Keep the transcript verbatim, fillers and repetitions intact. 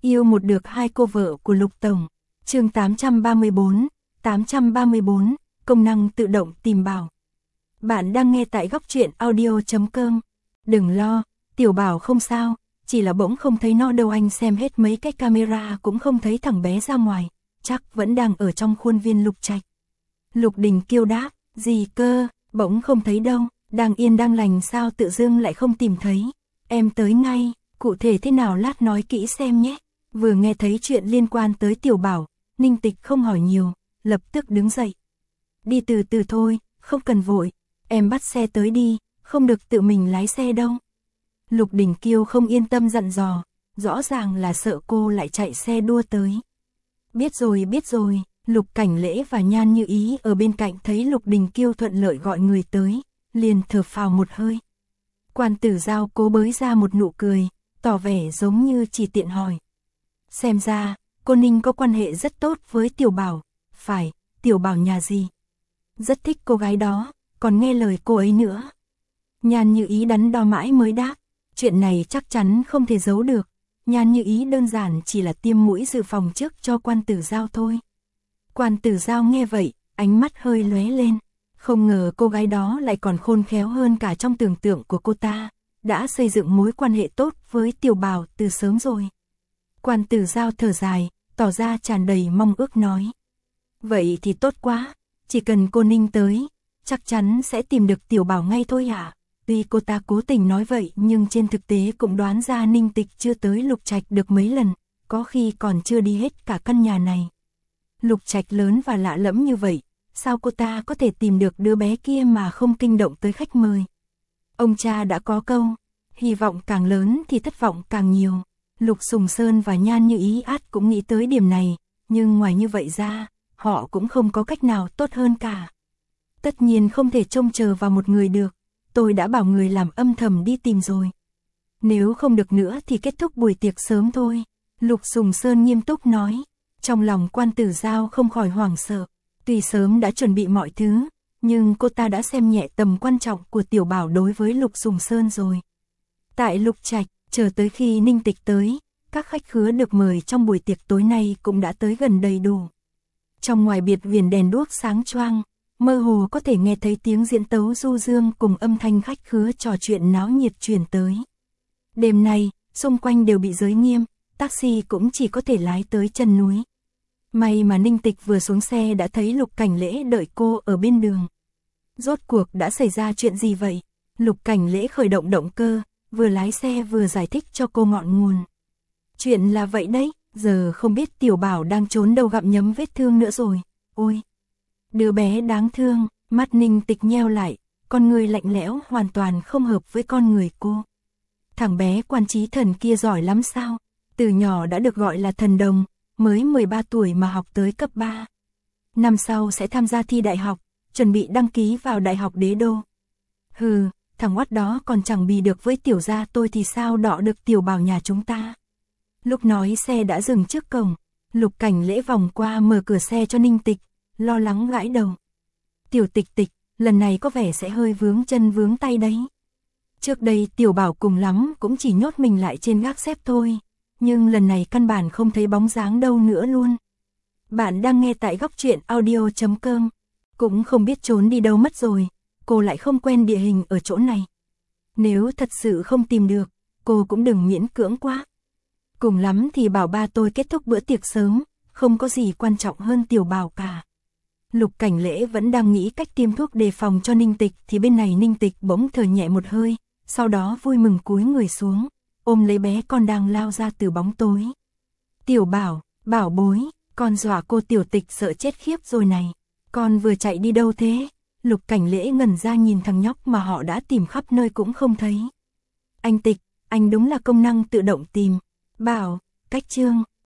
Yêu một được hai cô vợ của Lục Tổng. Chương tám trăm ba mươi bốn, tám trăm ba mươi bốn, công năng tự động tìm bảo. Bạn đang nghe tại góc truyện audio chấm com. Đừng lo, Tiểu Bảo không sao, chỉ là bỗng không thấy nó đâu, anh xem hết mấy cái camera cũng không thấy thằng bé ra ngoài, chắc vẫn đang ở trong khuôn viên Lục Trạch. Lục Đình Kiêu đáp, gì cơ, bỗng không thấy đâu, đang yên đang lành sao tự dưng lại không tìm thấy. Em tới ngay, cụ thể thế nào lát nói kỹ xem nhé. Vừa nghe thấy chuyện liên quan tới Tiểu Bảo, Ninh Tịch không hỏi nhiều, lập tức đứng dậy. Đi từ từ thôi, không cần vội, em bắt xe tới đi, không được tự mình lái xe đâu. Lục Đình Kiêu không yên tâm dặn dò, rõ ràng là sợ cô lại chạy xe đua tới. Biết rồi biết rồi, Lục Cảnh Lễ và Nhan Như Ý ở bên cạnh thấy Lục Đình Kiêu thuận lợi gọi người tới, liền thở phào một hơi. Quan Tử Giao cố bới ra một nụ cười, tỏ vẻ giống như chỉ tiện hỏi. Xem ra, cô Ninh có quan hệ rất tốt với Tiểu Bảo. Phải, Tiểu Bảo nhà gì? Rất thích cô gái đó, còn nghe lời cô ấy nữa. Nhan Như Ý đắn đo mãi mới đáp, chuyện này chắc chắn không thể giấu được. Nhan Như Ý đơn giản chỉ là tiêm mũi dự phòng trước cho Quan Tử Giao thôi. Quan Tử Giao nghe vậy, ánh mắt hơi lóe lên. Không ngờ cô gái đó lại còn khôn khéo hơn cả trong tưởng tượng của cô ta, đã xây dựng mối quan hệ tốt với Tiểu Bảo từ sớm rồi. Quan Tử Giao thở dài, tỏ ra tràn đầy mong ước nói. Vậy thì tốt quá, chỉ cần cô Ninh tới, chắc chắn sẽ tìm được Tiểu Bảo ngay thôi ạ. Tuy cô ta cố tình nói vậy nhưng trên thực tế cũng đoán ra Ninh Tịch chưa tới Lục Trạch được mấy lần, có khi còn chưa đi hết cả căn nhà này. Lục Trạch lớn và lạ lẫm như vậy, sao cô ta có thể tìm được đứa bé kia mà không kinh động tới khách mời? Ông cha đã có câu, hy vọng càng lớn thì thất vọng càng nhiều. Lục Sùng Sơn và Nhan Như Ý át cũng nghĩ tới điểm này, nhưng ngoài như vậy ra, họ cũng không có cách nào tốt hơn cả. Tất nhiên không thể trông chờ vào một người được, tôi đã bảo người làm âm thầm đi tìm rồi. Nếu không được nữa thì kết thúc buổi tiệc sớm thôi, Lục Sùng Sơn nghiêm túc nói. Trong lòng Quan Tử Giao không khỏi hoảng sợ, tuy sớm đã chuẩn bị mọi thứ, nhưng cô ta đã xem nhẹ tầm quan trọng của Tiểu Bảo đối với Lục Sùng Sơn rồi. Tại Lục Trạch, chờ tới khi Ninh Tịch tới, các khách khứa được mời trong buổi tiệc tối nay cũng đã tới gần đầy đủ. Trong ngoài biệt viện đèn đuốc sáng choang, mơ hồ có thể nghe thấy tiếng diễn tấu du dương cùng âm thanh khách khứa trò chuyện náo nhiệt truyền tới. Đêm nay, xung quanh đều bị giới nghiêm, taxi cũng chỉ có thể lái tới chân núi. May mà Ninh Tịch vừa xuống xe đã thấy Lục Cảnh Lễ đợi cô ở bên đường. Rốt cuộc đã xảy ra chuyện gì vậy? Lục Cảnh Lễ khởi động động cơ, vừa lái xe vừa giải thích cho cô ngọn nguồn. Chuyện là vậy đấy, giờ không biết Tiểu Bảo đang trốn đâu gặm nhấm vết thương nữa rồi. Ôi, đứa bé đáng thương, mắt Ninh Tịch nheo lại, con người lạnh lẽo hoàn toàn không hợp với con người cô. Thằng bé Quan Chí Thần kia giỏi lắm sao? Từ nhỏ đã được gọi là thần đồng, mới mười ba tuổi mà học tới cấp ba. Năm sau sẽ tham gia thi đại học, chuẩn bị đăng ký vào Đại học Đế Đô. Hừ, thằng oắt đó còn chẳng bì được với Tiểu gia tôi thì sao đọ được Tiểu Bảo nhà chúng ta. Lúc nói xe đã dừng trước cổng, Lục Cảnh Lễ vòng qua mở cửa xe cho Ninh Tịch, lo lắng gãi đầu. Tiểu Tịch Tịch, lần này có vẻ sẽ hơi vướng chân vướng tay đấy. Trước đây Tiểu Bảo cùng lắm cũng chỉ nhốt mình lại trên gác xếp thôi, nhưng lần này căn bản không thấy bóng dáng đâu nữa luôn. Bạn đang nghe tại góc truyện audio chấm com, cũng không biết trốn đi đâu mất rồi, cô lại không quen địa hình ở chỗ này. Nếu thật sự không tìm được, cô cũng đừng miễn cưỡng quá. Cùng lắm thì bảo ba tôi kết thúc bữa tiệc sớm, không có gì quan trọng hơn Tiểu Bảo cả. Lục Cảnh Lễ vẫn đang nghĩ cách tiêm thuốc đề phòng cho Ninh Tịch thì bên này Ninh Tịch bỗng thở nhẹ một hơi, sau đó vui mừng cúi người xuống, ôm lấy bé con đang lao ra từ bóng tối. Tiểu Bảo, bảo bối, con dọa cô Tiểu Tịch sợ chết khiếp rồi này. Con vừa chạy đi đâu thế? Lục Cảnh Lễ ngẩn ra nhìn thằng nhóc mà họ đã tìm khắp nơi cũng không thấy. Anh Tịch, anh đúng là công năng tự động tìm. Bảo, cách chương,